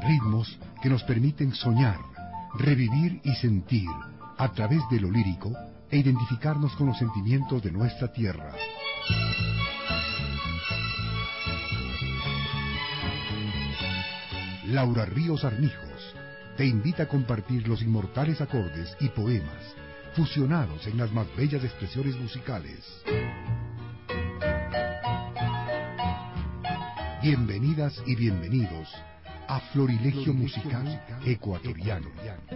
Ritmos que nos permiten soñar, revivir y sentir a través de lo lírico e identificarnos con los sentimientos de nuestra tierra. Laura Ríos Armijos te invita a compartir los inmortales acordes y poemas fusionados en las más bellas expresiones musicales. Bienvenidas y bienvenidos a Florilegio Musical Ecuatoriano.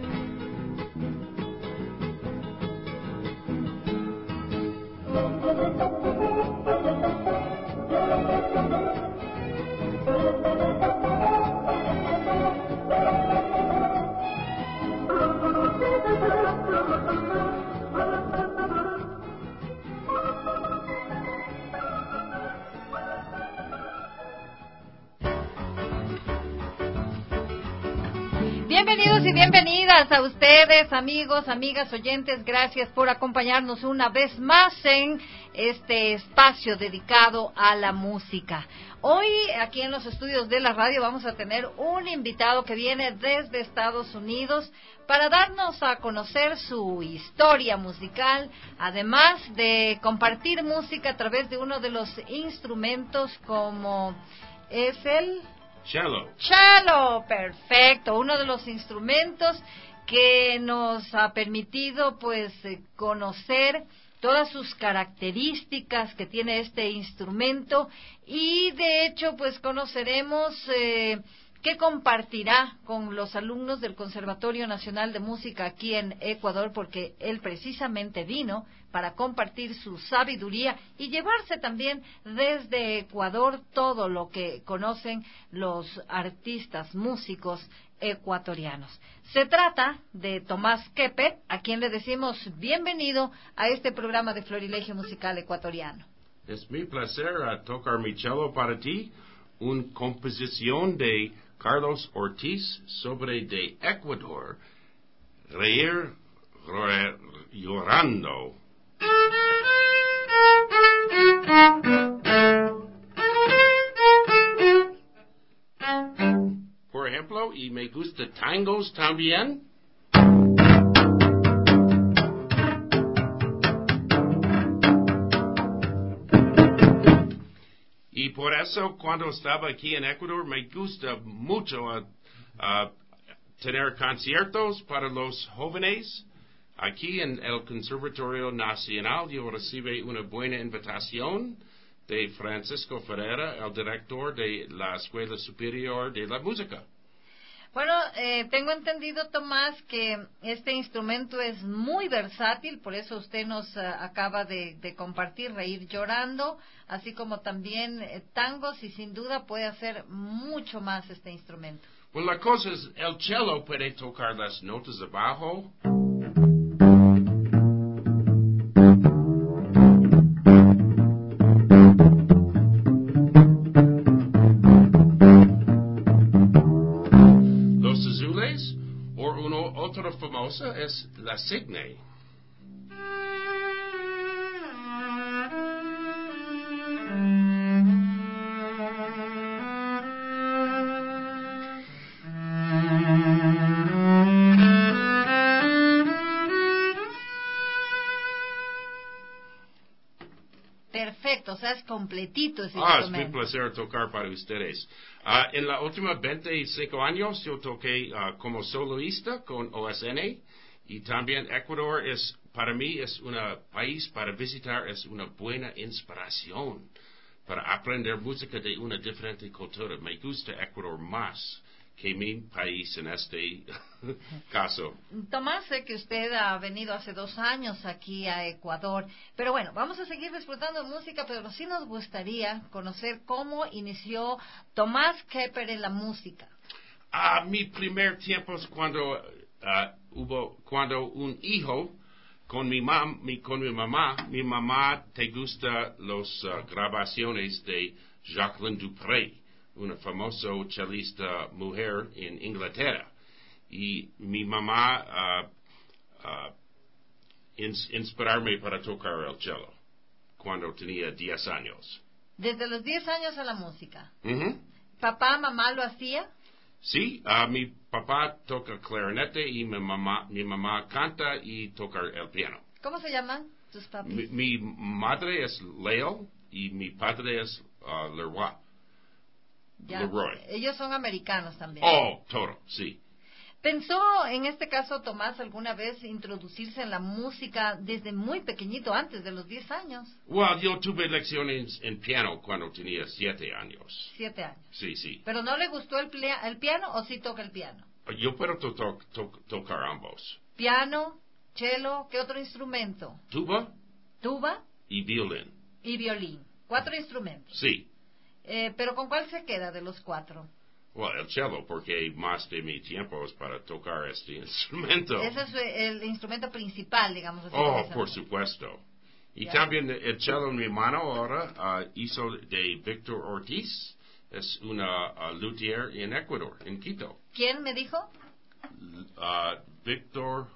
Bienvenidos y bienvenidas a ustedes, amigos, amigas, oyentes. Gracias por acompañarnos una vez más en este espacio dedicado a la música. Hoy, aquí en los estudios de la radio, vamos a tener un invitado que viene desde Estados Unidos para darnos a conocer su historia musical, además de compartir música a través de uno de los instrumentos como es el... Cello, perfecto, uno de los instrumentos que nos ha permitido pues conocer todas sus características que tiene este instrumento y de hecho pues conoceremos qué compartirá con los alumnos del Conservatorio Nacional de Música aquí en Ecuador, porque él precisamente vino para compartir su sabiduría y llevarse también desde Ecuador todo lo que conocen los artistas músicos ecuatorianos. Se trata de Tomás Kepper, a quien le decimos bienvenido a este programa de Florilegio Musical Ecuatoriano. Es mi placer tocar mi cello para ti, una composición de Carlos Ortiz sobre de Ecuador, Reír Llorando. Por ejemplo, y me gusta tangos también. Y por eso, cuando estaba aquí en Ecuador, me gusta mucho tener conciertos para los jóvenes. Aquí en el Conservatorio Nacional yo recibí una buena invitación de Francisco Ferreira, el director de la Escuela Superior de la Música. Bueno, tengo entendido, Tomás, que este instrumento es muy versátil, por eso usted nos acaba de compartir Reír Llorando, así como también tangos, y sin duda puede hacer mucho más este instrumento. Pues la cosa es, el cello puede tocar las notas de bajo. Otra famosa es la Signe. Perfecto, o sea, es completito ese instrumento. Es mi placer tocar para ustedes. En los últimos 25 años yo toqué como soloista con OSN y también Ecuador para mí es un país para visitar, es una buena inspiración para aprender música de una diferente cultura. Me gusta Ecuador más que mi país en este caso. Tomás, sé que usted ha venido hace 2 años aquí a Ecuador, pero bueno, vamos a seguir disfrutando de música, pero sí nos gustaría conocer cómo inició Tomás Kepper en la música. Mi primer tiempo es cuando un hijo con mi mamá te gusta las grabaciones de Jacqueline Dupré, una famosa chelista mujer en Inglaterra. Y mi mamá inspirarme para tocar el cello cuando tenía 10 años. Desde los 10 años a la música. Uh-huh. ¿Papá, mamá lo hacía? Sí, mi papá toca clarinete y mi mamá canta y toca el piano. ¿Cómo se llaman tus papis? Mi madre es Leo y mi padre es Leroy. Ya, Leroy. ellos son americanos también. Oh, todo, sí. ¿Pensó en este caso Tomás alguna vez introducirse en la música desde muy pequeñito, antes de los 10 años? Well, yo tuve lecciones en piano cuando tenía 7 años. 7 años. Sí, sí. ¿Pero no le gustó el piano o sí toca el piano? Yo puedo tocar ambos. Piano, cello, ¿qué otro instrumento? Tuba Tuba y violín. y violín. 4 instrumentos. Sí. ¿Pero con cuál se queda de los 4? Well, el cello, porque más de mi tiempo es para tocar este instrumento. Ese es el instrumento principal, digamos así. Oh, por supuesto. Y Ya. también el cello en mi mano ahora hizo de Víctor Ortiz. Es una luthier en Ecuador, en Quito. ¿Quién me dijo? Víctor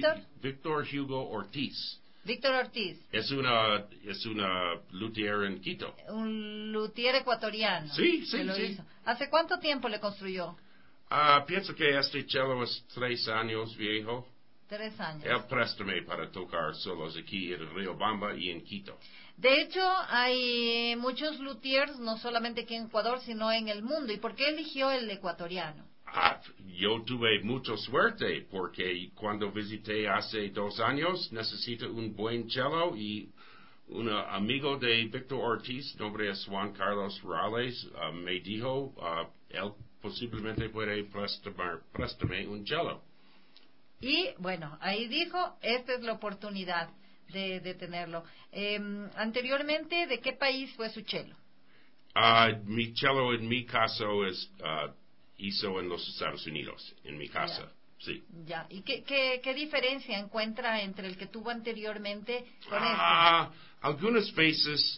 Hugo Ortiz. Víctor Ortiz. Es una luthier en Quito. Un luthier ecuatoriano. Sí, sí, que lo sí. hizo. ¿Hace cuánto tiempo le construyó? Pienso que este cello es 3 años viejo. 3 años. Él préstame para tocar solos aquí en Riobamba y en Quito. De hecho, hay muchos luthiers, no solamente aquí en Ecuador, sino en el mundo. ¿Y por qué eligió el ecuatoriano? Yo tuve mucha suerte porque cuando visité hace 2 años necesito un buen cello y un amigo de Víctor Ortiz, nombre es Juan Carlos Morales, me dijo, él posiblemente puede préstame un cello. Y bueno, ahí dijo, esta es la oportunidad de tenerlo. Anteriormente, ¿de qué país fue su cello? Mi cello en mi caso hizo en los Estados Unidos, en mi casa, Ya. sí. Ya, ¿y qué diferencia encuentra entre el que tuvo anteriormente con Algunas veces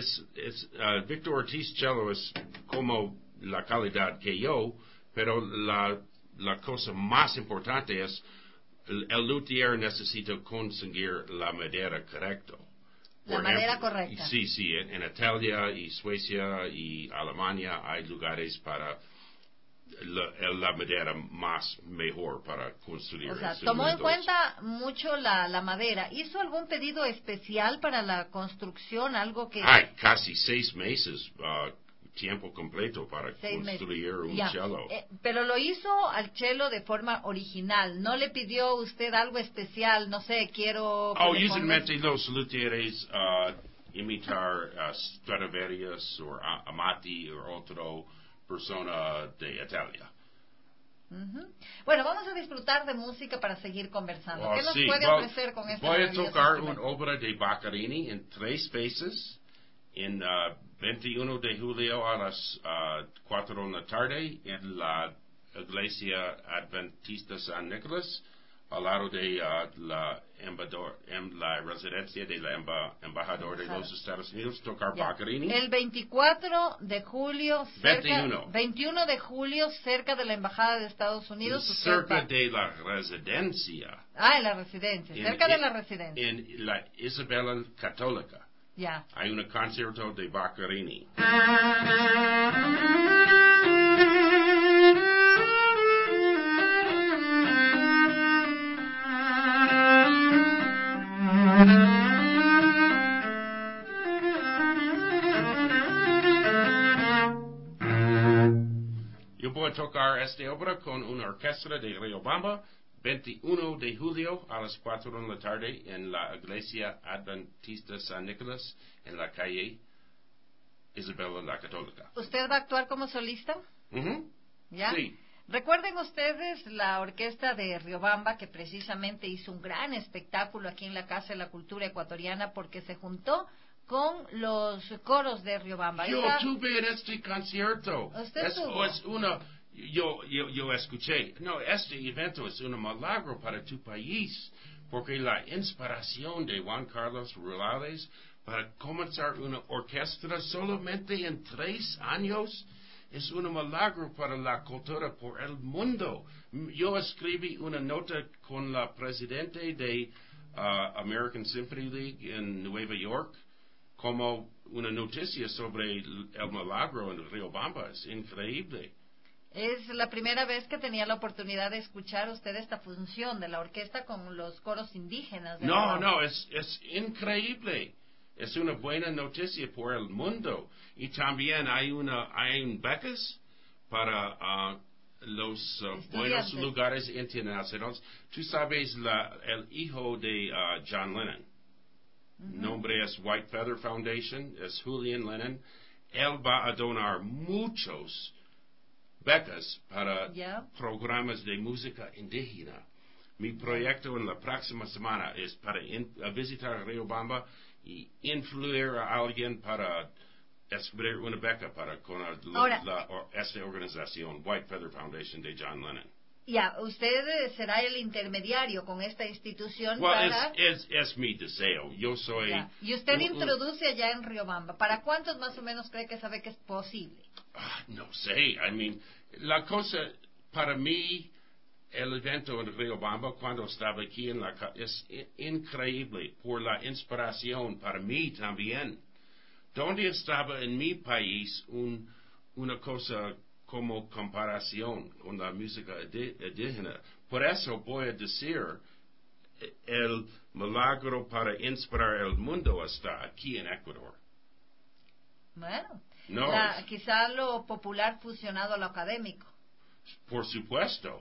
Víctor Ortiz cello es como la calidad que yo, pero la cosa más importante es el luthier necesita conseguir la madera correcta. La madera correcta. Sí, sí, en Italia y Suecia y Alemania hay lugares para la madera más mejor para construir. O sea, tomó en cuenta mucho la madera. ¿Hizo algún pedido especial para la construcción? Algo que... Casi 6 meses, tiempo completo para 6 construir meses. un Ya. cello. Pero lo hizo al cello de forma original. ¿No le pidió usted algo especial? No sé, quiero... que le Usualmente los luthieres imitar Stradivarius o Amati o otro persona de Italia. Uh-huh. Bueno, vamos a disfrutar de música para seguir conversando. ¿Qué nos Sí, puede ofrecer con este voy a maravilloso tocar instrumento? una obra de Boccherini en 3 veces, en 21 de julio a las 4 de la tarde en la Iglesia Adventista San Nicolás, al lado de la residencia de la embajador de los Estados Unidos, tocar Ya. Boccherini. El 24 de julio, 21 de julio, cerca de la embajada de Estados Unidos. Cerca de la residencia. En la residencia, cerca de la residencia. En la Isabela Católica. Ya. Hay un concierto de Boccherini. Yo voy a tocar esta obra con una orquesta de Riobamba, 21 de julio a las 4 de la tarde en la Iglesia Adventista San Nicolás, en la calle Isabela la Católica. ¿Usted va a actuar como solista? Ujú. ¿Ya? Sí. Recuerden ustedes la orquesta de Riobamba, que precisamente hizo un gran espectáculo aquí en la Casa de la Cultura Ecuatoriana porque se juntó con los coros de Riobamba. Yo tuve en este concierto. ¿Usted estuvo? Yo escuché. No, este evento es un milagro para tu país, porque la inspiración de Juan Carlos Morales para comenzar una orquesta solamente en 3 años es un milagro para la cultura por el mundo. Yo escribí una nota con la presidente de American Symphony League en Nueva York como una noticia sobre el milagro en Riobamba. Es increíble. Es la primera vez que tenía la oportunidad de escuchar usted esta función de la orquesta con los coros indígenas. No, es increíble. Es una buena noticia por el mundo. Y también hay becas para los buenos lugares internacionales. Tú sabes, el hijo de John Lennon, nombre es White Feather Foundation, es Julian Lennon. Él va a donar muchos becas para programas de música indígena. Mi proyecto en la próxima semana es para visitar Riobamba y influir a alguien para escribir una beca con esta organización, White Feather Foundation de John Lennon. Usted será el intermediario con esta institución es mi deseo. Yo soy... Y usted introduce allá en Riobamba. ¿Para cuántos más o menos cree que esa beca es posible? No sé. La cosa, para mí, el evento en Riobamba, cuando estaba aquí es increíble por la inspiración para mí también. Donde estaba en mi país una cosa como comparación con la música indígena. Por eso voy a decir, el milagro para inspirar el mundo está aquí en Ecuador. Bueno, quizá lo popular fusionado a lo académico. Por supuesto.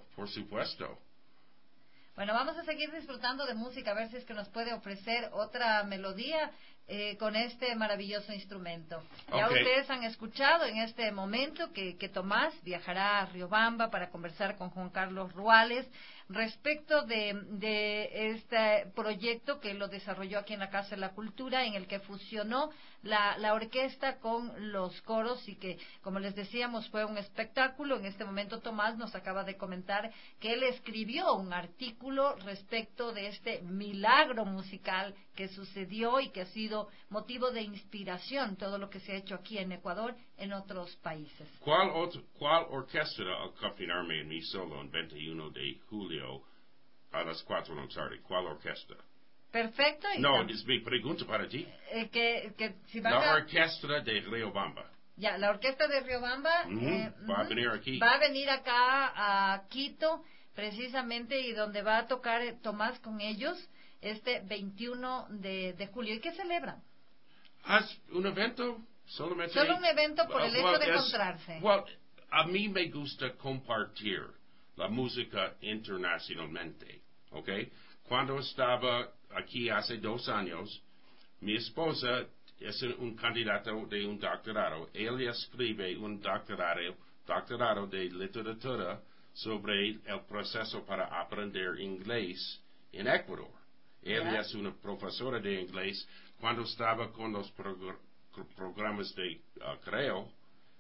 Bueno, vamos a seguir disfrutando de música, a ver si es que nos puede ofrecer otra melodía con este maravilloso instrumento. Ya ustedes han escuchado en este momento que Tomás viajará a Riobamba para conversar con Juan Carlos Ruales respecto de este proyecto que lo desarrolló aquí en la Casa de la Cultura, en el que fusionó la orquesta con los coros y que, como les decíamos, fue un espectáculo. En este momento Tomás nos acaba de comentar que él escribió un artículo respecto de este milagro musical que sucedió y que ha sido motivo de inspiración todo lo que se ha hecho aquí en Ecuador en otros países. ¿Cuál orquesta acompañarme en mi solo el 21 de julio a las 4 de la tarde? ¿Cuál orquesta? Perfecto. Es mi pregunta para ti. La orquesta de Riobamba. La orquesta de Riobamba va a venir aquí. Va a venir acá a Quito, precisamente, y donde va a tocar Tomás con ellos este 21 de julio. ¿Y qué celebran? Un evento, solamente. Solo un evento por el hecho de encontrarse. A mí me gusta compartir la música internacionalmente, ¿ok? Cuando estaba aquí hace 2 años, mi esposa es un candidato de un doctorado. Ella escribe un doctorado de literatura sobre el proceso para aprender inglés en Ecuador. Ella es una profesora de inglés. Cuando estaba con los programas de Creo,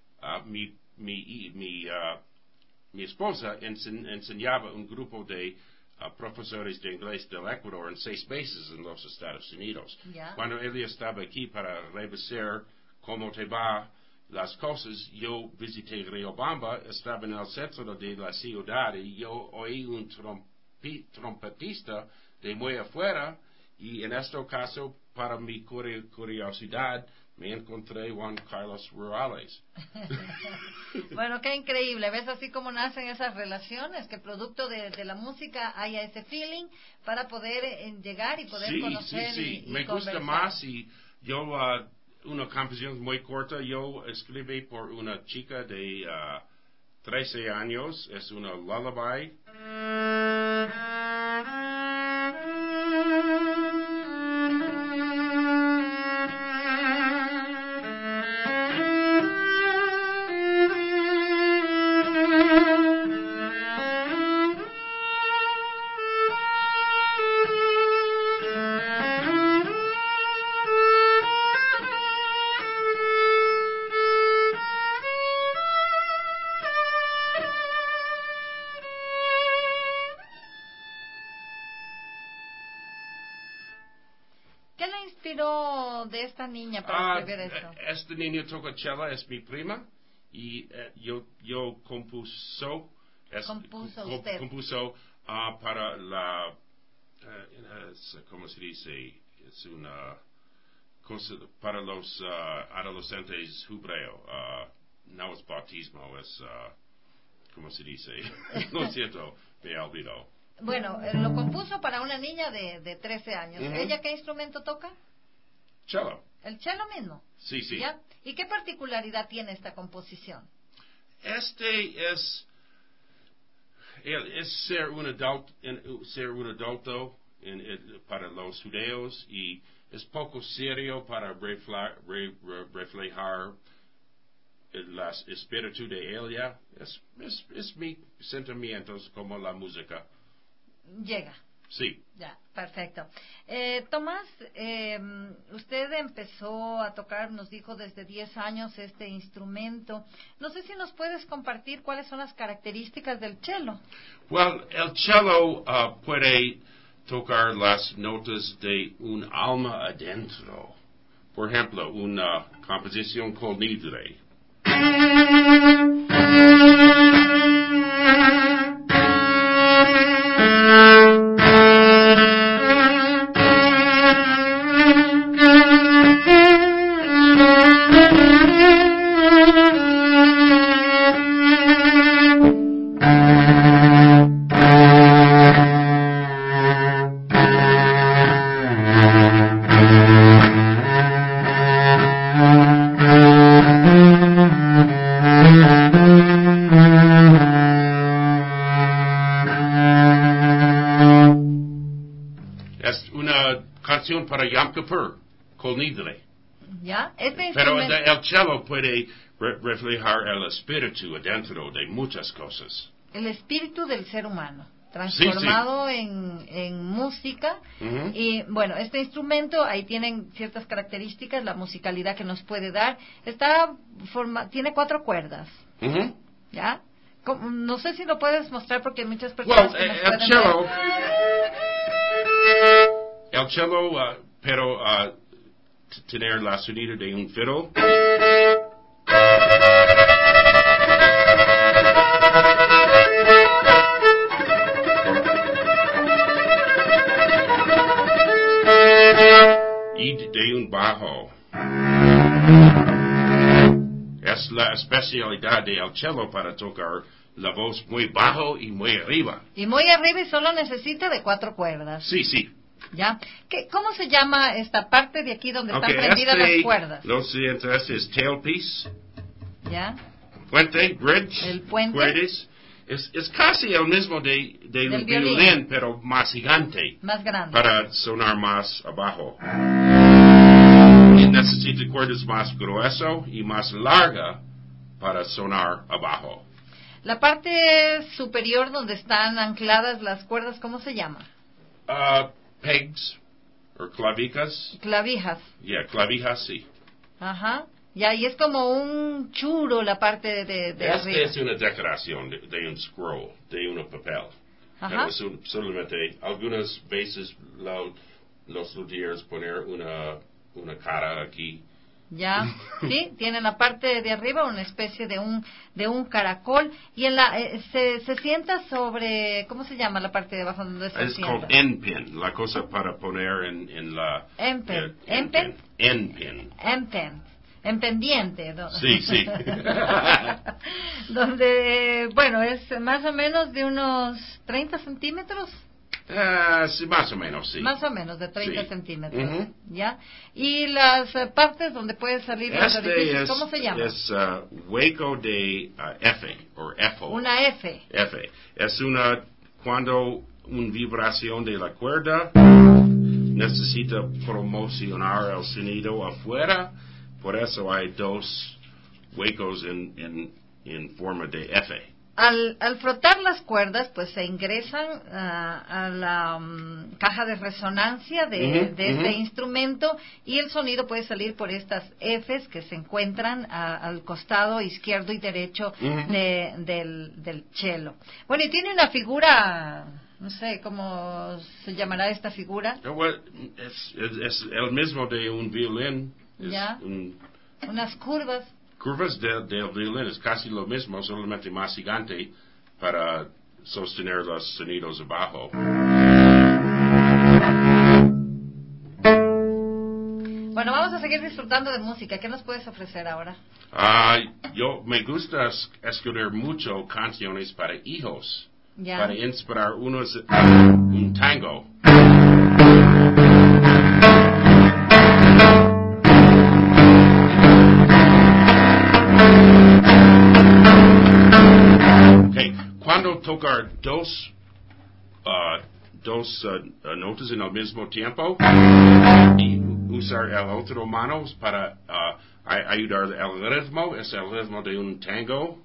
mi esposa enseñaba un grupo de profesores de inglés del Ecuador en 6 meses en los Estados Unidos. Cuando ella estaba aquí para revisar cómo te va las cosas, yo visité Riobamba, estaba en el centro de la ciudad y yo oí un trompetista de muy afuera, y en este caso, para mi curiosidad, me encontré Juan Carlos Ruales. Bueno, qué increíble. ¿Ves así como nacen esas relaciones? Que producto de la música haya ese feeling para poder llegar y poder conocer. Sí. Y me gusta más, y yo, una composición muy corta, yo escribí por una chica de 13 años, es una lullaby. De esta niña para escribir esto? Esta niña toca cello, es mi prima, y yo compuso para la ¿cómo se dice? Es una cosa para los adolescentes hebreos, no es bautismo, es ¿cómo se dice? Lo siento, me olvidó. Bueno, lo compuso para una niña de 13 años. Ujú. ¿Ella qué instrumento toca? Cello. El cello mismo. Sí, sí. ¿Ya? ¿Y qué particularidad tiene esta composición? Este es ser un adulto para los judeos y es poco serio para reflejar el espíritu de ella. Es mi sentimientos como la música. Llega. Sí. Ya, perfecto. Tomás, usted empezó a tocar, nos dijo, desde 10 años este instrumento. No sé si nos puedes compartir cuáles son las características del cello. Well, el cello puede tocar las notas de un alma adentro. Por ejemplo, una composición con nidre. Es una canción para Yom Kippur, con nidre. ¿Ya? Este Pero instrumento, el cello puede reflejar el espíritu adentro de muchas cosas. el espíritu del ser humano, transformado en música. Ujú. Y bueno, este instrumento, ahí tienen ciertas características, la musicalidad que nos puede dar. Tiene 4 cuerdas, Ujú. ¿ya? No sé si lo puedes mostrar porque hay muchas personas Well, que nos el pueden cello, ver. pero tener la sonido de un fiddle. Y de un bajo. Es la especialidad del cello para tocar la voz muy bajo y muy arriba. Y muy arriba y solo necesita de 4 cuerdas, Sí, sí. ¿ya? ¿Cómo se llama esta parte de aquí donde están Okay, prendidas las cuerdas? lo siguiente es tailpiece, ¿Ya? puente, bridge, El puente. cuerdas. Es casi el mismo de Del un violín. violín, pero más gigante, Más grande. para sonar más abajo. Y necesita cuerdas más grueso y más larga para sonar abajo. La parte superior donde están ancladas las cuerdas, ¿cómo se llama? Pegs, o clavijas. Clavijas. Yeah, clavijas, sí. Ajá. Ya, y es como un churo la parte de Esta arriba. es una decoración de un scroll, de un papel. Ajá. Pero es solamente, algunas veces los luthiers poner una cara aquí. Ya, sí, tiene la parte de arriba una especie de un caracol y se sienta sobre, ¿cómo se llama la parte de abajo donde se Es sienta? called end pin, la cosa para poner en la... End pin. End pin. End pin. En pendiente. Sí, sí. Donde, bueno, es más o menos de unos 30 centímetros. Sí, más o menos, sí. Más o menos de 30 Sí. centímetros, Ujú. ¿ya? Y las partes donde puede salir los orificios, ¿cómo se llama? Es hueco de F, o FO. Una F. F. Es cuando una vibración de la cuerda necesita promocionar el sonido afuera, por eso hay 2 huecos en forma de F. Al frotar las cuerdas, pues se ingresan a la caja de resonancia de este instrumento y el sonido puede salir por estas Fs que se encuentran al costado izquierdo y derecho del cello. Bueno, y tiene una figura, no sé cómo se llamará esta figura. Well, es el mismo de un violín. Ya. Unas curvas. Curvas del violín es casi lo mismo, solamente más gigante para sostener los sonidos abajo. Bueno, vamos a seguir disfrutando de música. ¿Qué nos puedes ofrecer ahora? Yo me gusta escribir mucho canciones para hijos, Ya. para inspirar un tango. Okay. Cuando tocar dos notas en el mismo tiempo y usar el otro mano para ayudar al ritmo, es el ritmo de un tango.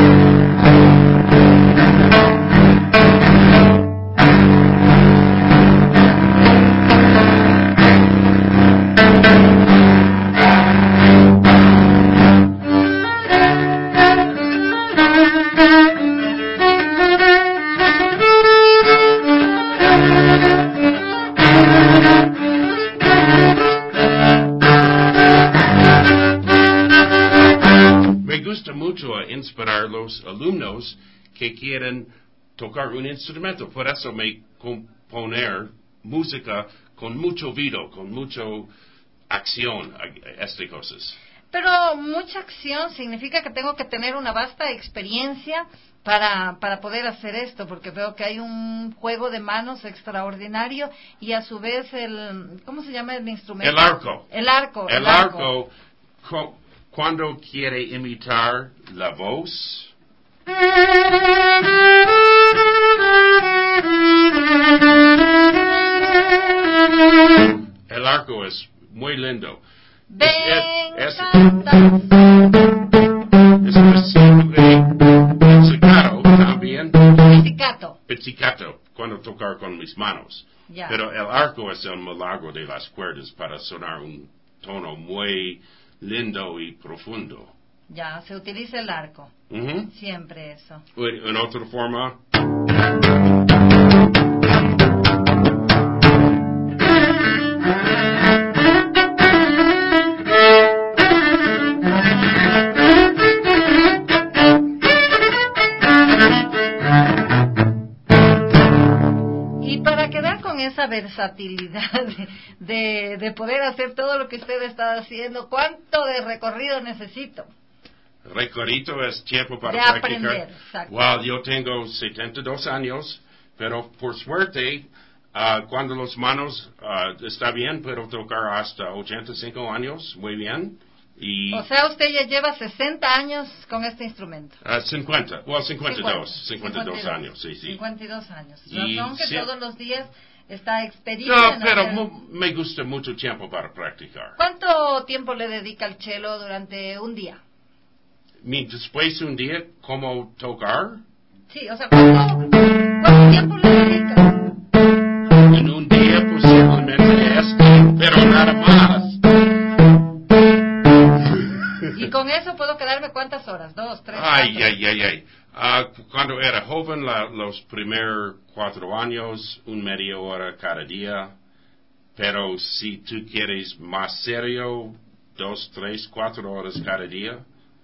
Inspirar los alumnos que quieren tocar un instrumento. Por eso me componer música con mucho vida, con mucha acción, estas cosas. Pero mucha acción significa que tengo que tener una vasta experiencia para poder hacer esto, porque veo que hay un juego de manos extraordinario y a su vez ¿cómo se llama el instrumento? El arco. El arco. El arco. Cuando quiere imitar la voz, el arco es muy lindo. Es pizzicato también. Pizzicato, cuando tocar con mis manos. Ya. Pero el arco es el milagro de las cuerdas para sonar un tono muy lindo y profundo. Ya, se utiliza el arco. Uh-huh. Siempre eso. En otra forma. Y para quedar con esa versatilidad de poder hacer todo lo que usted está haciendo, ¿cuánto de recorrido necesito? Recorrido es tiempo para de practicar. Aprender, exacto. Well, yo tengo 72 años, pero por suerte, cuando los manos está bien, puedo tocar hasta 85 años, muy bien. Y, o sea, usted ya lleva 60 años con este instrumento. 52 años, sí. 52 años. Y Razón que sí. Todos los días está expedito. No, pero me gusta mucho tiempo para practicar. ¿Cuánto tiempo le dedica al cello durante un día? Después de un día, ¿cómo tocar? Sí, o sea, ¿cuánto tiempo le dedica? En un día posiblemente pero nada más. Y con eso puedo quedarme ¿cuántas horas? 2, 3, 4. Ay. Cuando era joven, los primeros 4 años, media hora cada día. Pero si tú quieres más serio, 2, 3, 4 horas cada día.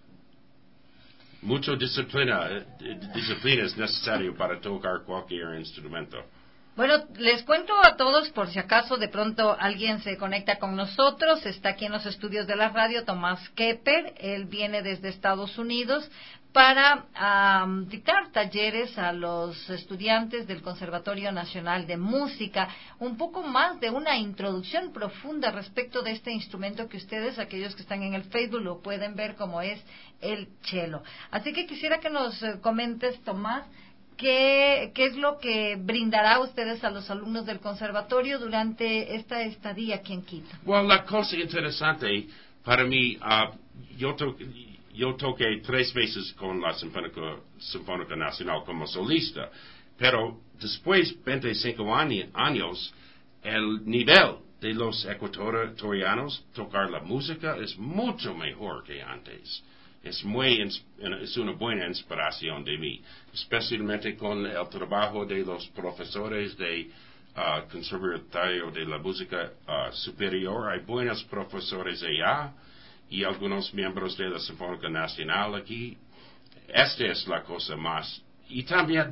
Mucha disciplina es necesario para tocar cualquier instrumento. Bueno, les cuento a todos, por si acaso de pronto alguien se conecta con nosotros, está aquí en los estudios de la radio Tomás Kepper, él viene desde Estados Unidos para dictar talleres a los estudiantes del Conservatorio Nacional de Música, un poco más de una introducción profunda respecto de este instrumento que ustedes, aquellos que están en el Facebook, lo pueden ver como es el cello. Así que quisiera que nos comentes, Tomás, ¿qué es lo que brindará a ustedes a los alumnos del conservatorio durante esta estadía aquí en Quito? Well, la cosa interesante para mí, yo toqué 3 veces con la Sinfónica Nacional como solista, pero después de 25 años, el nivel de los ecuatorianos tocar la música es mucho mejor que antes. Es una buena inspiración de mí, especialmente con el trabajo de los profesores de Conservatorio de la Música Superior. Hay buenos profesores allá y algunos miembros de la Sinfónica Nacional aquí. Esta es la cosa más. Y también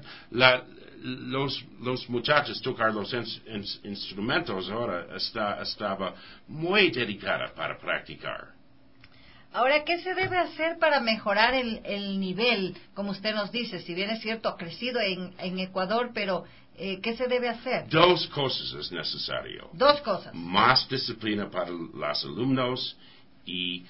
los muchachos tocar los instrumentos ahora estaba muy dedicada para practicar. Ahora, ¿qué se debe hacer para mejorar el nivel? Como usted nos dice, si bien es cierto, ha crecido en Ecuador, pero ¿qué se debe hacer? Dos cosas es necesario. Dos cosas. Más disciplina para los alumnos y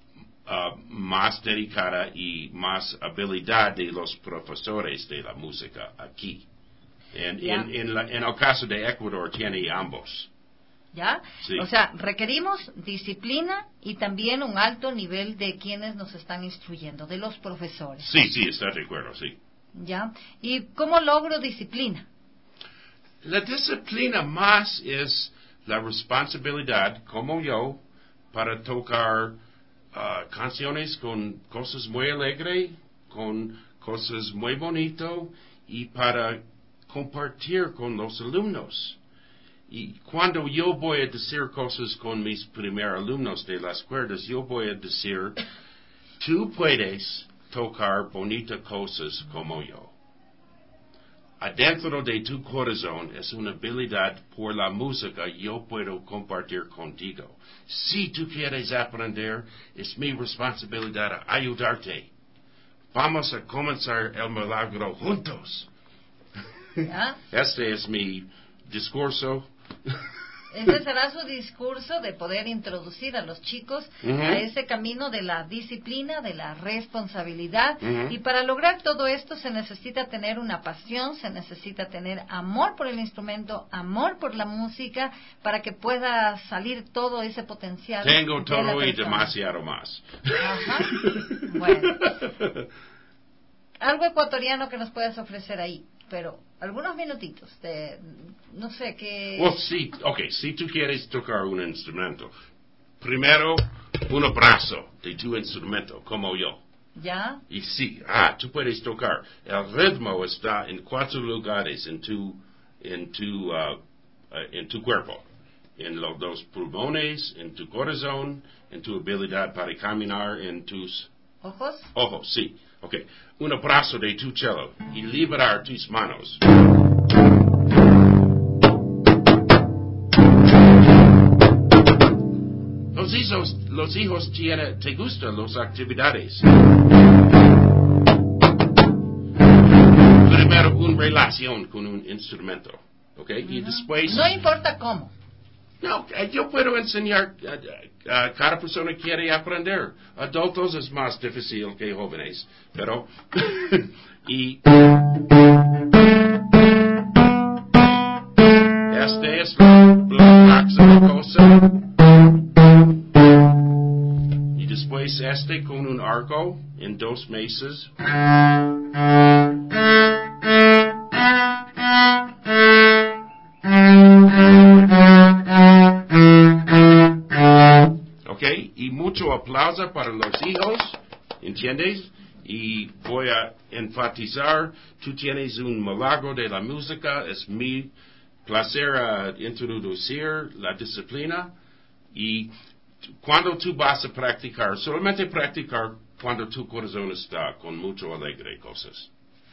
más dedicada y más habilidad de los profesores de la música aquí. En el caso de Ecuador tiene ambos. ¿Ya? Sí. O sea, requerimos disciplina y también un alto nivel de quienes nos están instruyendo, de los profesores. Sí, está de acuerdo, sí. ¿Ya? ¿Y cómo logro disciplina? La disciplina más es la responsabilidad, como yo, para tocar canciones con cosas muy alegres, con cosas muy bonitas y para compartir con los alumnos. Y cuando yo voy a decir cosas con mis primeros alumnos de las cuerdas, yo voy a decir, tú puedes tocar bonitas cosas como yo. Adentro de tu corazón es una habilidad por la música yo puedo compartir contigo. Si tú quieres aprender, es mi responsabilidad ayudarte. Vamos a comenzar el milagro juntos. ¿Ya? Este es mi discurso. Ese será su discurso de poder introducir a los chicos a ese camino de la disciplina, de la responsabilidad. Y para lograr todo esto se necesita tener una pasión, se necesita tener amor por el instrumento, amor por la música, para que pueda salir todo ese potencial. Tengo todo y demasiado más. Ajá. Bueno. Algo ecuatoriano que nos puedas ofrecer ahí, pero algunos minutitos de, no sé qué. Well, sí, okay, si tú quieres tocar un instrumento, primero un abrazo de tu instrumento, como yo. ¿Ya? Y sí, tú puedes tocar. El ritmo está en 4 lugares en tu cuerpo. En los 2 pulmones, en tu corazón, en tu habilidad para caminar, en tus ojos. Ojos, sí. Okay. Un abrazo de tu cello y liberar tus manos. Los hijos te gustan las actividades. Primero, una relación con un instrumento. Okay. Y después. No importa cómo. No, yo puedo enseñar, cada persona quiere aprender. Adultos es más difícil que jóvenes, pero, y, este es la próxima cosa, y después con un arco en 2 meses. Y mucho aplauso para los hijos, ¿entiendes? Y voy a enfatizar, tú tienes un milagro de la música, es mi placer introducir la disciplina. Y cuando tú vas a practicar, solamente practicar cuando tu corazón está con mucho alegre cosas.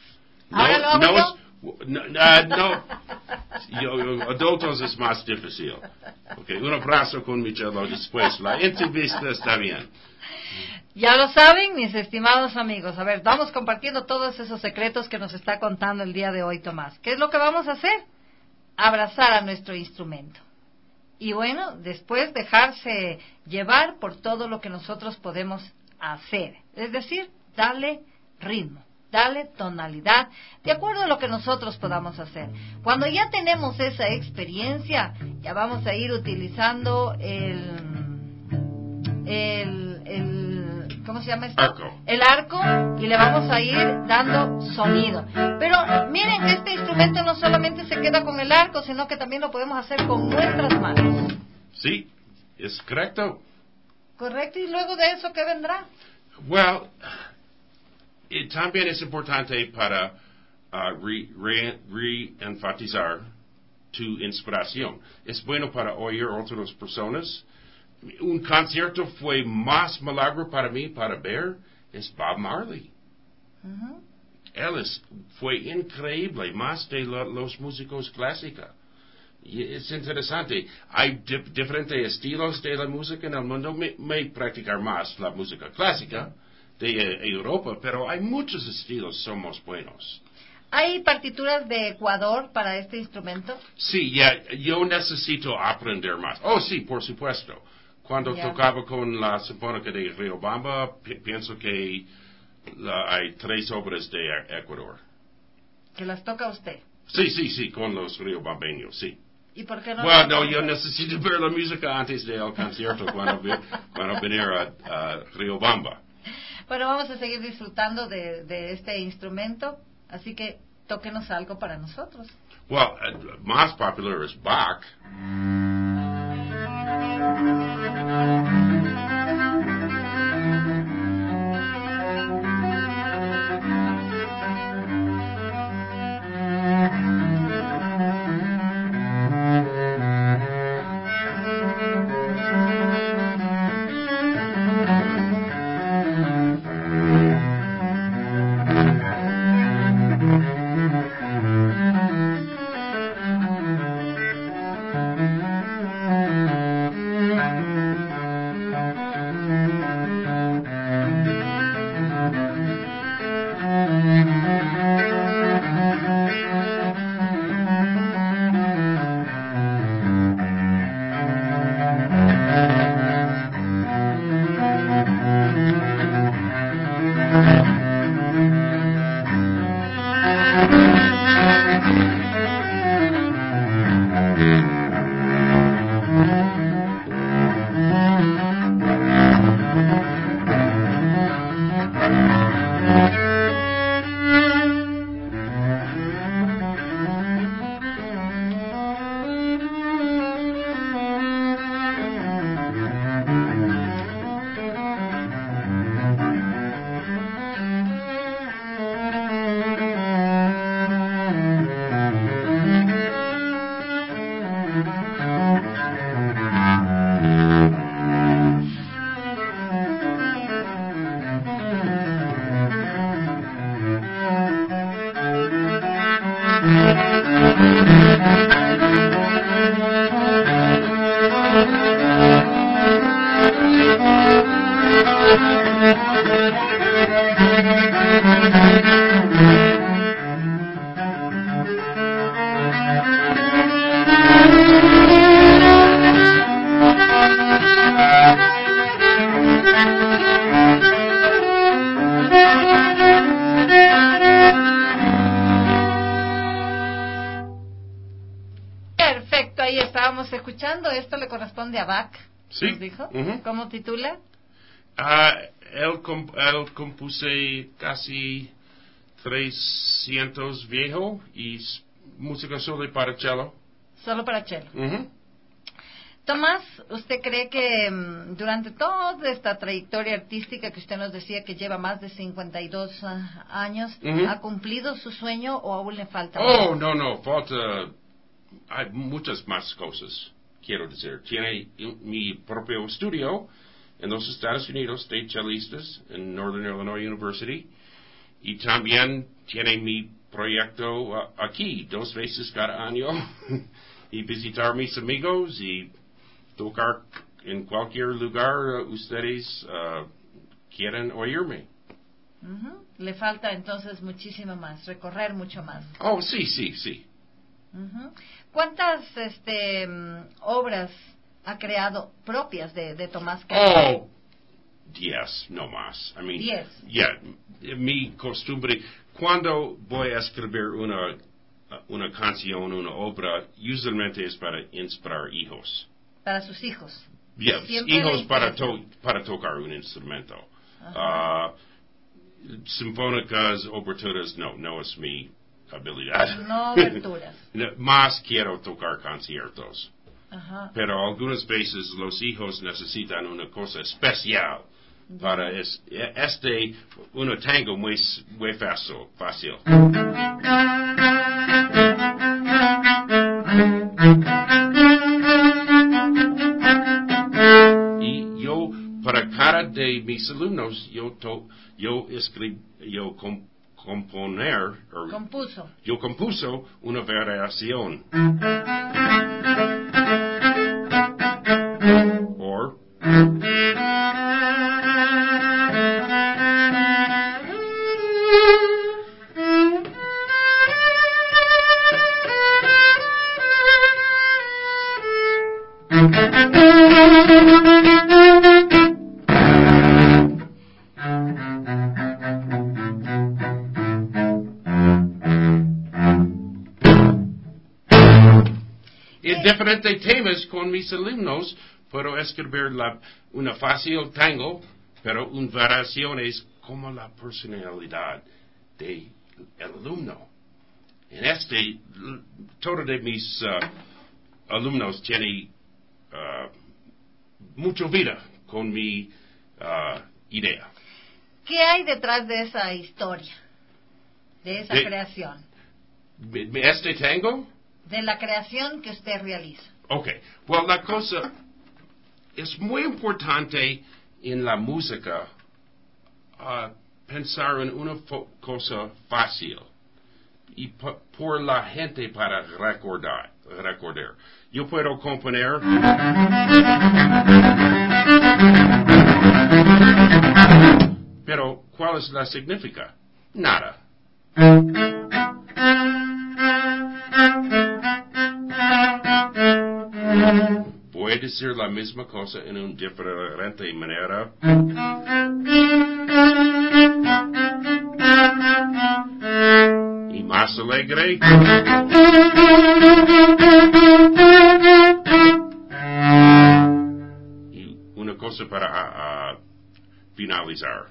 No, adultos es más difícil. Okay, un abrazo con mi cello después. La entrevista está bien. Ya lo saben, mis estimados amigos. A ver, vamos compartiendo todos esos secretos que nos está contando el día de hoy Tomás. ¿Qué es lo que vamos a hacer? Abrazar a nuestro instrumento. Y bueno, después dejarse llevar por todo lo que nosotros podemos hacer. Es decir, darle ritmo. Dale tonalidad, de acuerdo a lo que nosotros podamos hacer. Cuando ya tenemos esa experiencia, ya vamos a ir utilizando ¿cómo se llama esto? Arco. El arco, y le vamos a ir dando sonido. Pero miren que este instrumento no solamente se queda con el arco, sino que también lo podemos hacer con nuestras manos. Sí, es correcto. Correcto, y luego de eso, ¿qué vendrá? Well, y también es importante para reenfatizar tu inspiración. Es bueno para oír a otras personas. Un concierto fue más milagro para mí, para ver, es Bob Marley. Él fue increíble, más de los músicos clásicos. Y es interesante. Hay diferentes estilos de la música en el mundo. Me practicar más la música clásica de Europa, pero hay muchos estilos, somos buenos. ¿Hay partituras de Ecuador para este instrumento? Sí, yo necesito aprender más. Oh, sí, por supuesto. Cuando tocaba con la Sinfónica de Riobamba, pienso que hay 3 obras de Ecuador. ¿Que las toca usted? Sí, con los riobambeños, sí. ¿Y por qué no? Bueno, yo necesito ver la música antes del concierto cuando venir a Riobamba. Bueno, vamos a seguir disfrutando de este instrumento, así que tóquenos algo para nosotros. Well, más popular es Bach. Perfecto, ahí estábamos escuchando. Esto le corresponde a Bach. Sí. ¿Nos dijo? ¿Cómo titula? Él compuse casi 300 viejo y música solo para cello. Solo para cello. Tomás, ¿usted cree que durante toda esta trayectoria artística que usted nos decía que lleva más de 52 años, ha cumplido su sueño o aún le falta más? Oh, no, falta. Hay muchas más cosas, quiero decir. Tiene mi propio estudio en los Estados Unidos de chelistas en Northern Illinois University y también tiene mi proyecto aquí 2 veces cada año y visitar mis amigos y tocar en cualquier lugar ustedes quieren oírme. Le falta entonces muchísimo más, recorrer mucho más. Oh, sí. ¿Cuántas obras ha creado propias de Tomás Castro? Oh, 10, no más. 10. Mi costumbre, cuando voy a escribir una canción, una obra, usualmente es para inspirar hijos. Para sus hijos. Hijos para tocar un instrumento. Sinfónicas, oberturas, no es mi habilidad. No oberturas. Más quiero tocar conciertos. Pero algunas veces los hijos necesitan una cosa especial para un tango muy fácil. Y yo, para cada de mis alumnos, yo Yo compuso una variación. Or en diferentes temas con mis alumnos puedo escribir una fácil tango, pero una variación es como la personalidad del alumno. En todos de mis alumnos tienen mucha vida con mi idea. ¿Qué hay detrás de esa historia, de esa creación? ¿Este tango? De la creación que usted realiza. Okay. Well, la cosa es muy importante en la música pensar en una cosa fácil y por la gente para recordar. Yo puedo componer pero ¿cuál es la significa? Nada. Voy a decir la misma cosa en una diferente manera. Y más alegre. Y una cosa para finalizar.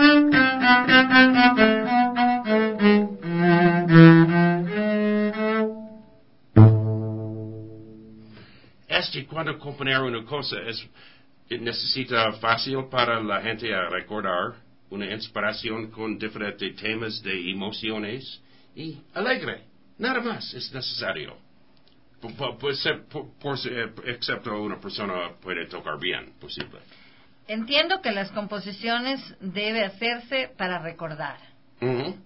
Cuando componer una cosa necesita fácil para la gente a recordar, una inspiración con diferentes temas de emociones y alegre. Nada más es necesario. Excepto una persona puede tocar bien, posible. Entiendo que las composiciones debe hacerse para recordar. Uh-huh.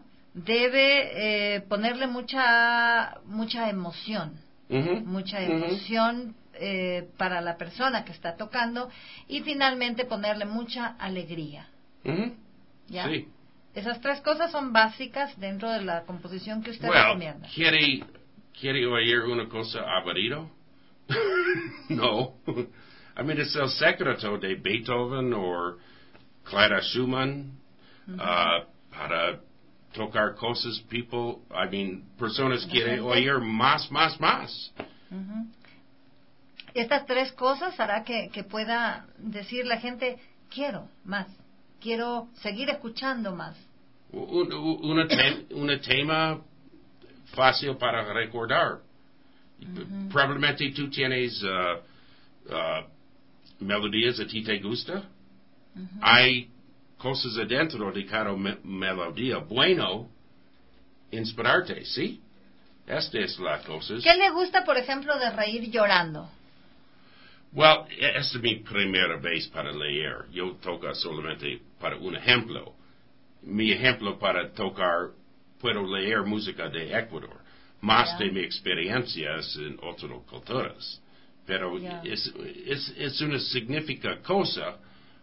Debe ponerle mucha emoción. Uh-huh. Mucha emoción para la persona que está tocando y finalmente ponerle mucha alegría. Uh-huh. ¿Ya? Sí. Esas tres cosas son básicas dentro de la composición que usted recomienda. ¿Quiere oír una cosa aburrida? No. I mean, es el secreto de Beethoven o Clara Schumann para tocar cosas, personas quieren oír más. Uh-huh. Estas tres cosas hará que pueda decir la gente, quiero más, quiero seguir escuchando más. Un tema fácil para recordar. Uh-huh. Probablemente tú tienes melodías a ti te gusta. Uh-huh. Hay cosas adentro de cada melodía bueno inspirarte, ¿sí? Esta es la cosa. ¿Qué le gusta, por ejemplo, de reír llorando? Well, esta es mi primera vez para leer. Yo toco solamente para un ejemplo. Mi ejemplo para tocar, puedo leer música de Ecuador. Más de mi experiencia es en otras culturas. Pero es una significativa cosa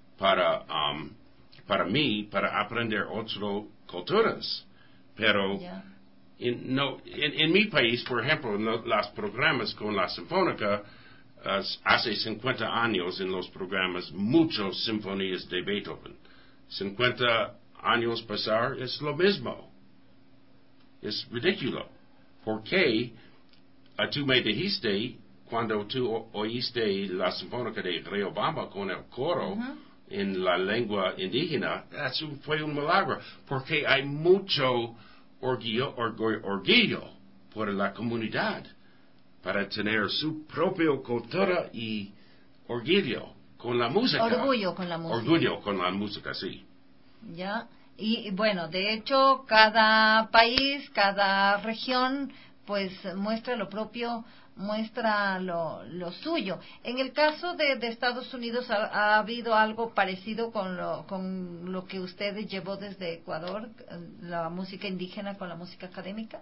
para mí, para aprender otras culturas. Pero en mi país, por ejemplo, en los programas con la Sinfónica, hace 50 años en los programas, muchas sinfonías de Beethoven. 50 años pasar es lo mismo. Es ridículo. Porque tú me dijiste, cuando tú oíste la Sinfónica de Riobamba con el coro, uh-huh, en la lengua indígena, eso fue un milagro, porque hay mucho orgullo por la comunidad para tener su propia cultura y orgullo con la música. Orgullo con la música. Orgullo con la música, sí. Ya, y bueno, de hecho, cada país, cada región pues muestra lo propio, muestra lo suyo. En el caso de Estados Unidos, ¿ha habido algo parecido con lo que usted llevó desde Ecuador, la música indígena con la música académica?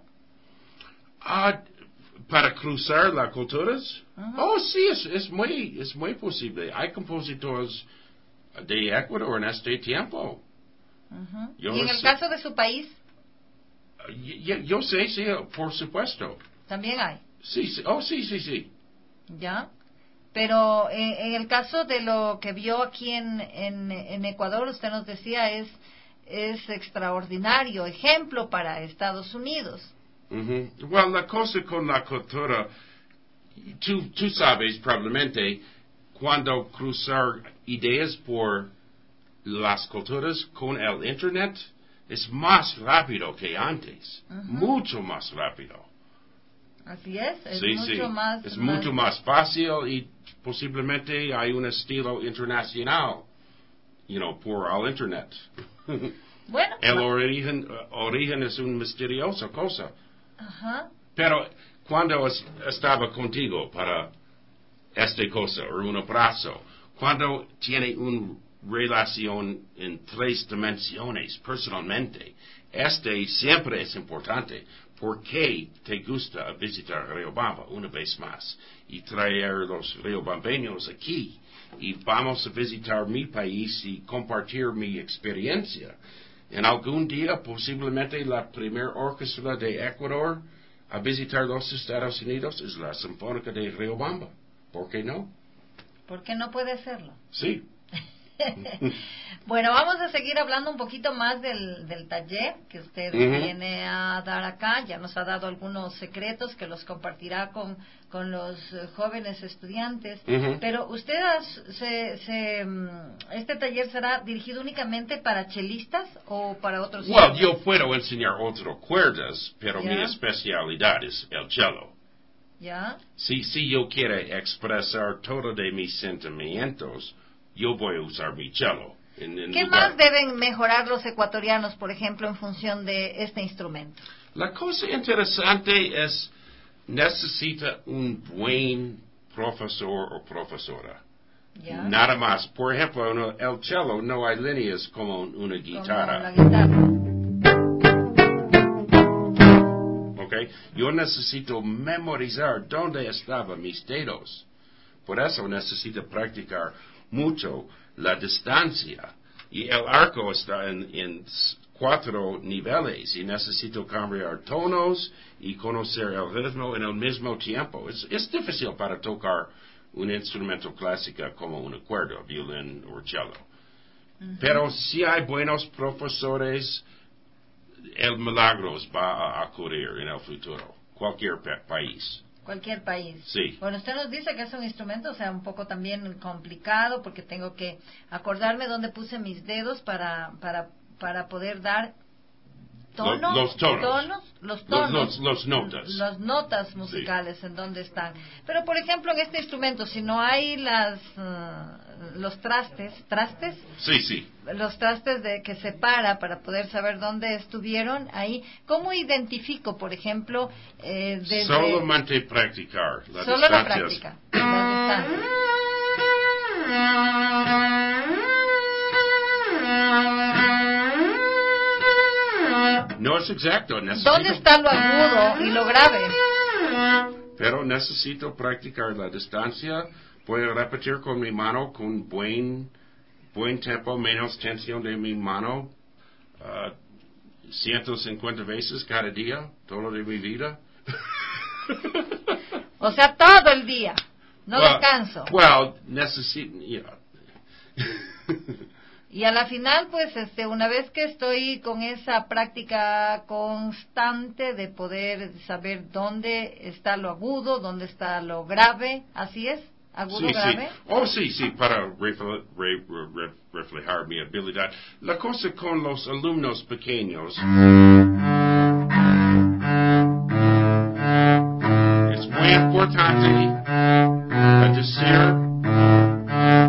Para cruzar las culturas. Uh-huh. Sí, es muy posible. Hay compositores de Ecuador en este tiempo. Uh-huh. ¿Y en el caso de su país? Yo sé, sí, por supuesto. ¿También hay? Sí. Sí. ¿Ya? Pero en el caso de lo que vio aquí en Ecuador, usted nos decía, es extraordinario, ejemplo para Estados Unidos. Uh-huh. Well, la cosa con la cultura, tú sabes probablemente, cuando cruzar ideas por las culturas con el Internet, es más rápido que antes, uh-huh. Mucho más rápido. Así es Sí, mucho más... Es mucho más fácil y posiblemente hay un estilo internacional, por el Internet. Bueno. El origen es una misteriosa cosa. Uh-huh. Pero cuando estaba contigo para esta cosa, o un abrazo, cuando tiene una relación en 3 dimensiones personalmente, siempre es importante. ¿Por qué te gusta visitar Riobamba una vez más? Y traer los riobambeños aquí. Y vamos a visitar mi país y compartir mi experiencia. En algún día, posiblemente, la primera orquesta de Ecuador a visitar los Estados Unidos es la Sinfónica de Riobamba. ¿Por qué no? ¿Por qué no puede hacerlo? Sí. Bueno, vamos a seguir hablando un poquito más del taller que usted uh-huh. viene a dar acá. Ya nos ha dado algunos secretos que los compartirá con los jóvenes estudiantes. Uh-huh. Pero usted, este taller será dirigido únicamente para chelistas o para otros. Well, yo puedo enseñar otras cuerdas, pero ¿Ya? Mi especialidad es el cello. ¿Ya? Si yo quiero expresar todo de mis sentimientos, yo voy a usar mi cello. ¿Qué más deben mejorar los ecuatorianos, por ejemplo, en función de este instrumento? La cosa interesante es, necesita un buen profesor o profesora. ¿Ya? Nada más. Por ejemplo, el cello no hay líneas como una guitarra. Como la guitarra. Okay. Yo necesito memorizar dónde estaban mis dedos. Por eso necesito practicar mucho la distancia. Y el arco está en 4 niveles y necesito cambiar tonos y conocer el ritmo en el mismo tiempo. Es difícil para tocar un instrumento clásico como una cuerda, violín o cello. Uh-huh. Pero si hay buenos profesores, el milagro va a ocurrir en el futuro. Cualquier país. Cualquier país. Sí. Bueno, usted nos dice que es un instrumento, o sea, un poco también complicado, porque tengo que acordarme dónde puse mis dedos para poder dar tono, los tonos. Los notas. Las notas musicales, sí. En dónde están. Pero, por ejemplo, en este instrumento, si no hay los trastes. Sí. Los trastes que separa para poder saber dónde estuvieron ahí. ¿Cómo identifico, por ejemplo, solamente practicar la solo distancia. La práctica, la distancia. No es exacto. ¿Dónde está lo agudo y lo grave? Pero necesito practicar la distancia. Voy a repetir con mi mano con buen tempo, menos tensión de mi mano, 150 veces cada día, todo de mi vida. O sea, todo el día. No descanso. Necesito... Y a la final, pues, una vez que estoy con esa práctica constante de poder saber dónde está lo agudo, dónde está lo grave, ¿así es? ¿Agudo, grave? Sí, para reflejar mi habilidad. La cosa con los alumnos pequeños es muy importante decir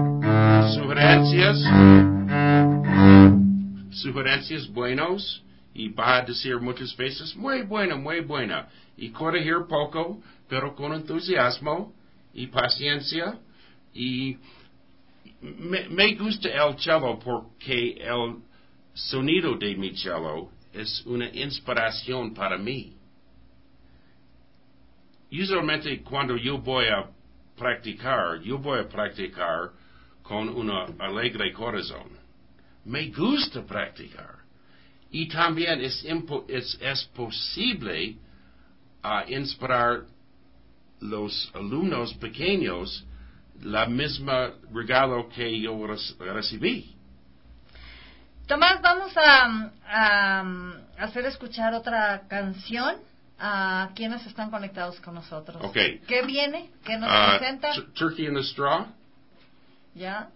sugerencias buenos y va a decir muchas veces, muy buena, y corregir poco, pero con entusiasmo y paciencia, y me gusta el cello porque el sonido de mi cello es una inspiración para mí. Usualmente cuando yo voy a practicar con un alegre corazón. Me gusta practicar. Y también es posible inspirar los alumnos pequeños la misma regalo que yo recibí. Tomás, vamos a hacer escuchar otra canción a quienes están conectados con nosotros. Okay. ¿Qué viene? ¿Qué nos presenta? Turkey in the Straw. Ya.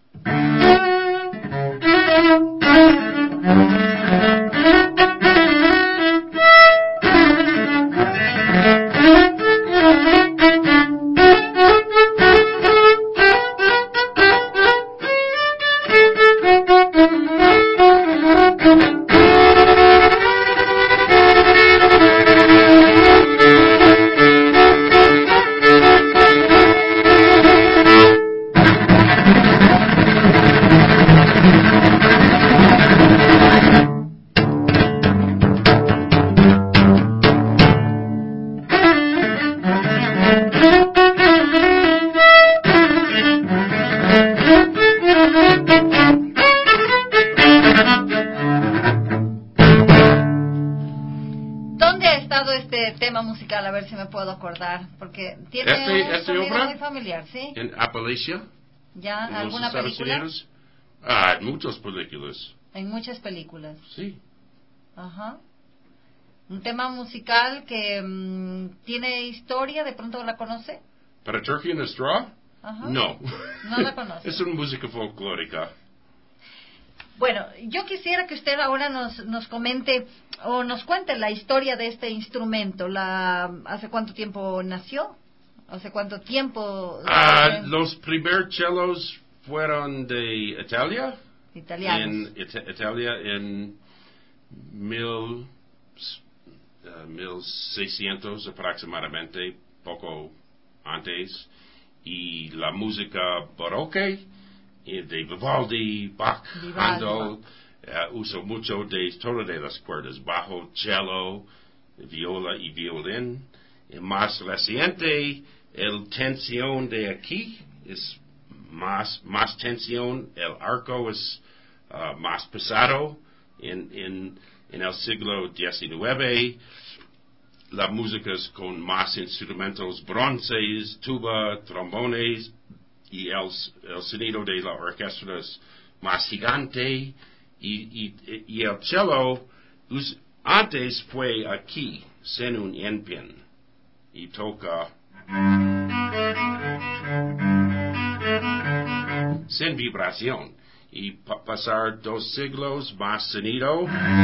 Musical, a ver si me puedo acordar, porque tiene un sonido muy familiar, ¿sí? En Appalachia. ¿Ya? En ¿Alguna película? En muchas películas. En muchas películas. Sí. Ajá. Un tema musical que tiene historia, ¿de pronto la conoce? ¿Para Turkey in the Straw? Ajá. No. No la conoce. Es una música folclórica. Bueno, yo quisiera que usted ahora nos comente o nos cuente la historia de este instrumento. ¿Hace cuánto tiempo nació? ¿Hace cuánto tiempo? Los primeros cellos fueron de Italia. Italianos. En Italia en 1600 aproximadamente, poco antes. Y la música barroca de Vivaldi, Bach, Handel, uso mucho de todas las cuerdas, bajo, cello, viola y violín. Más reciente, el tensión de aquí es más tensión, el arco es más pesado. En el siglo XIX, la música es con más instrumentos, bronces, tuba, trombones, y el sonido de la orquesta es más gigante, y el cello antes fue aquí, sin un empien, y toca sin vibración, y pasar 2 siglos más sonido,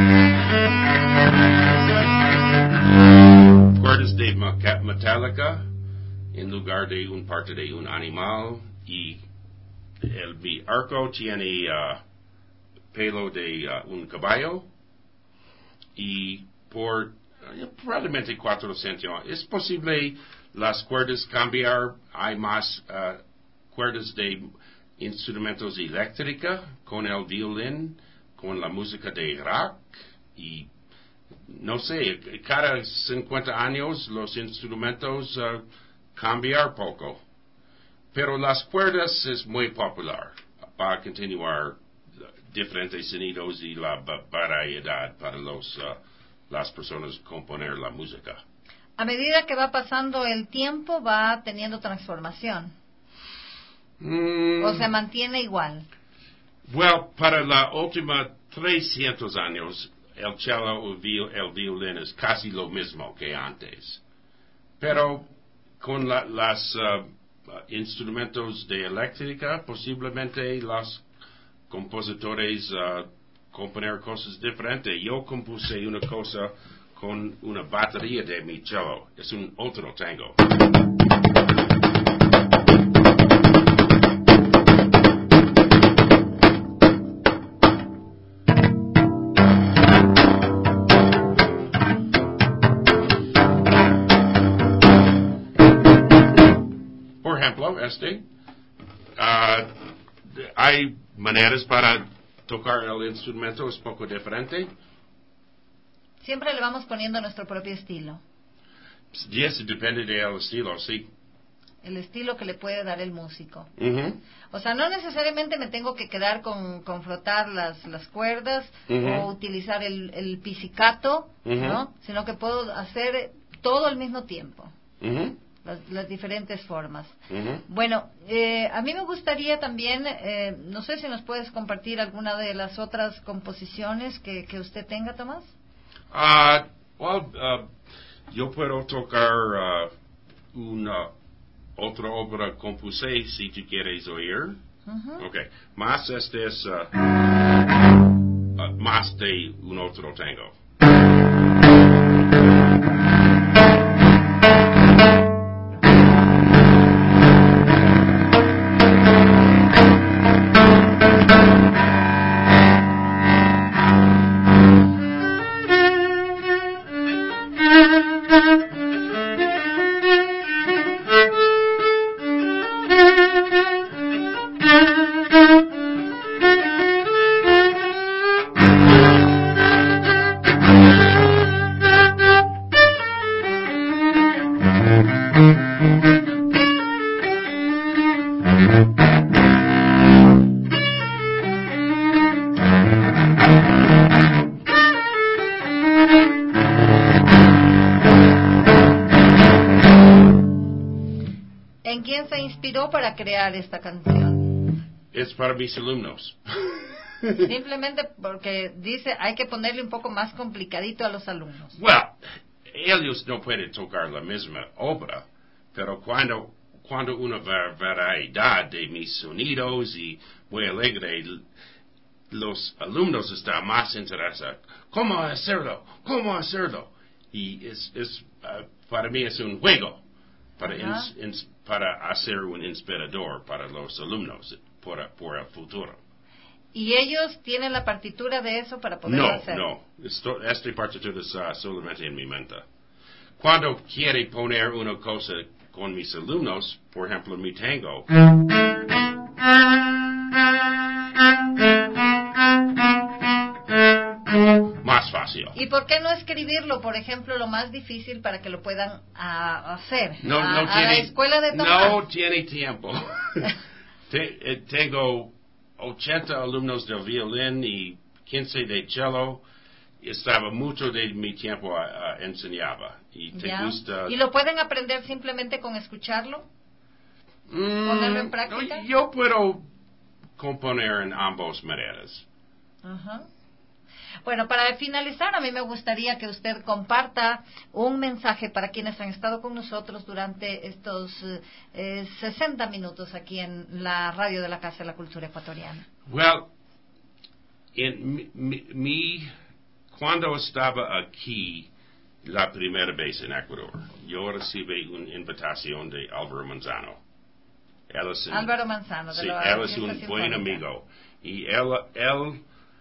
cuerdas de metálica en lugar de un parte de un animal, y mi arco tiene pelo de un caballo, y por probablemente 400 años es posible las cuerdas cambiar. Hay más cuerdas de instrumentos eléctricos con el violín, con la música de rock, y no sé, cada 50 años los instrumentos cambiar poco. Pero las cuerdas es muy popular para continuar diferentes sonidos y la variedad para las personas componer la música. A medida que va pasando el tiempo, va teniendo transformación. ¿O se mantiene igual? Well, para la última 300 años, el cello o el violín es casi lo mismo que antes. Pero con las instrumentos de eléctrica, posiblemente los compositores componer cosas diferentes. Yo compuse una cosa con una batería de mi cello. Es un otro tango. ejemplo, hay maneras para tocar el instrumento, es poco diferente. Siempre le vamos poniendo nuestro propio estilo. Yes, depende del estilo, sí. El estilo que le puede dar el músico. Uh-huh. O sea, no necesariamente me tengo que quedar con frotar las cuerdas Uh-huh. o utilizar el pizzicato, Uh-huh. ¿no? Sino que puedo hacer todo al mismo tiempo. Uh-huh. Las diferentes formas. Uh-huh. Bueno, a mí me gustaría también, no sé si nos puedes compartir alguna de las otras composiciones que usted tenga, Tomás. Yo puedo tocar una otra obra compuse si tú quieres oír. Uh-huh. Okay. Más es más de un otro tango. ¿En quién se inspiró para crear esta canción? Es para mis alumnos. Simplemente porque dice hay que ponerle un poco más complicadito a los alumnos. Well, ellos no pueden tocar la misma obra, pero cuando una variedad de mis sonidos y muy alegre, los alumnos están más interesados. ¿Cómo hacerlo? Y para mí es un juego para hacer un inspirador para los alumnos por el futuro. ¿Y ellos tienen la partitura de eso para poderlo hacer? No. Esta partitura está solamente en mi mente. Cuando quiere poner una cosa con mis alumnos, por ejemplo, mi tango, más fácil. ¿Y por qué no escribirlo, por ejemplo, lo más difícil para que lo puedan hacer? No a tiene, la escuela de Tomás. No tiene tiempo. Tengo 80 alumnos de violín y 15 de cello. Estaba mucho de mi tiempo enseñaba. ¿Y te gusta? ¿Y lo pueden aprender simplemente con escucharlo? ¿Ponerlo en práctica? Yo puedo componer en ambas maneras. Ajá. Bueno, para finalizar, a mí me gustaría que usted comparta un mensaje para quienes han estado con nosotros durante estos 60 minutos aquí en la radio de la Casa de la Cultura Ecuatoriana. Well, cuando estaba aquí la primera vez en Ecuador, yo recibí una invitación de Álvaro Manzano. Álvaro Manzano, de la él es un buen amigo. Y él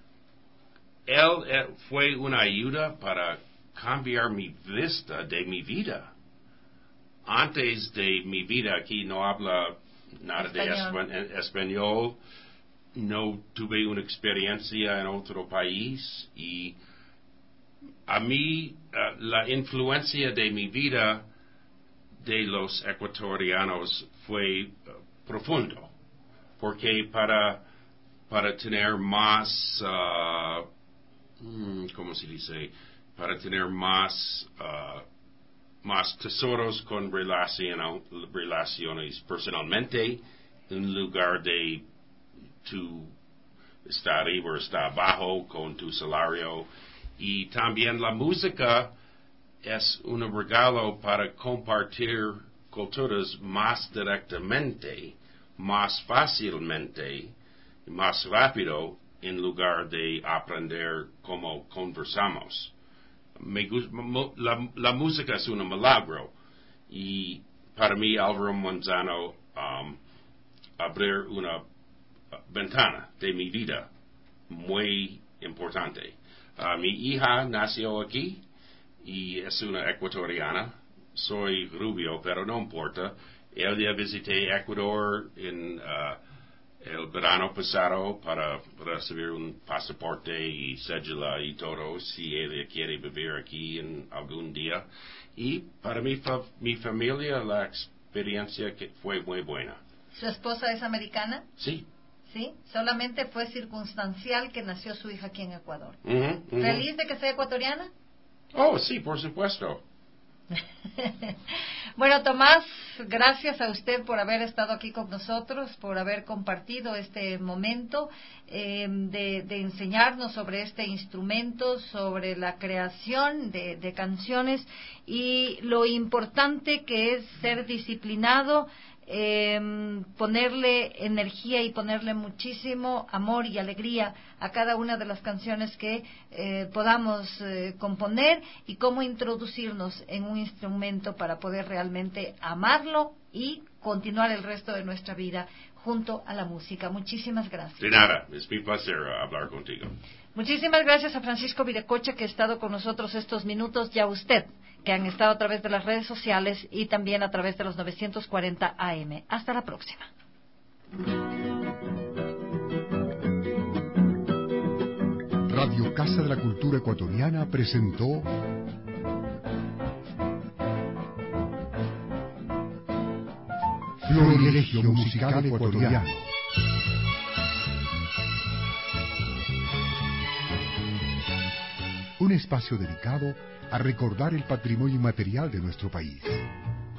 fue una ayuda para cambiar mi vista de mi vida. Antes de mi vida aquí no habla nada de español, no tuve una experiencia en otro país y a mí la influencia de mi vida de los ecuatorianos fue profundo, porque para tener más ¿cómo se dice? Para tener más tesoros con relaciones personalmente, en lugar de tu estar arriba o estar abajo con tu salario. Y también la música es un regalo para compartir culturas más directamente, más fácilmente, más rápido, en lugar de aprender cómo conversamos. La música es un milagro y para mí Álvaro Manzano abrir una ventana de mi vida muy importante. Mi hija nació aquí y es una ecuatoriana. Soy rubio, pero no importa. El día visité Ecuador en el verano pasado para recibir un pasaporte y cédula y todo, si ella quiere vivir aquí en algún día. Y para mi familia la experiencia que fue muy buena. ¿Su esposa es americana? Sí. ¿Sí? Solamente fue circunstancial que nació su hija aquí en Ecuador. Uh-huh. ¿Feliz de que sea ecuatoriana? Oh, sí, por supuesto. Bueno, Tomás, gracias a usted por haber estado aquí con nosotros, por haber compartido este momento de enseñarnos sobre este instrumento, sobre la creación de canciones y lo importante que es ser disciplinado, ponerle energía y ponerle muchísimo amor y alegría a cada una de las canciones que podamos componer y cómo introducirnos en un instrumento para poder realmente amarlo y continuar el resto de nuestra vida junto a la música. Muchísimas gracias. De nada, es mi placer hablar contigo. Muchísimas gracias a Francisco Viracocha, que ha estado con nosotros estos minutos, y a usted, que han estado a través de las redes sociales y también a través de los 940 AM. Hasta la próxima. Radio Casa de la Cultura Ecuatoriana presentó Florilegio Musical Ecuatoriano. Un espacio dedicado a recordar el patrimonio inmaterial de nuestro país.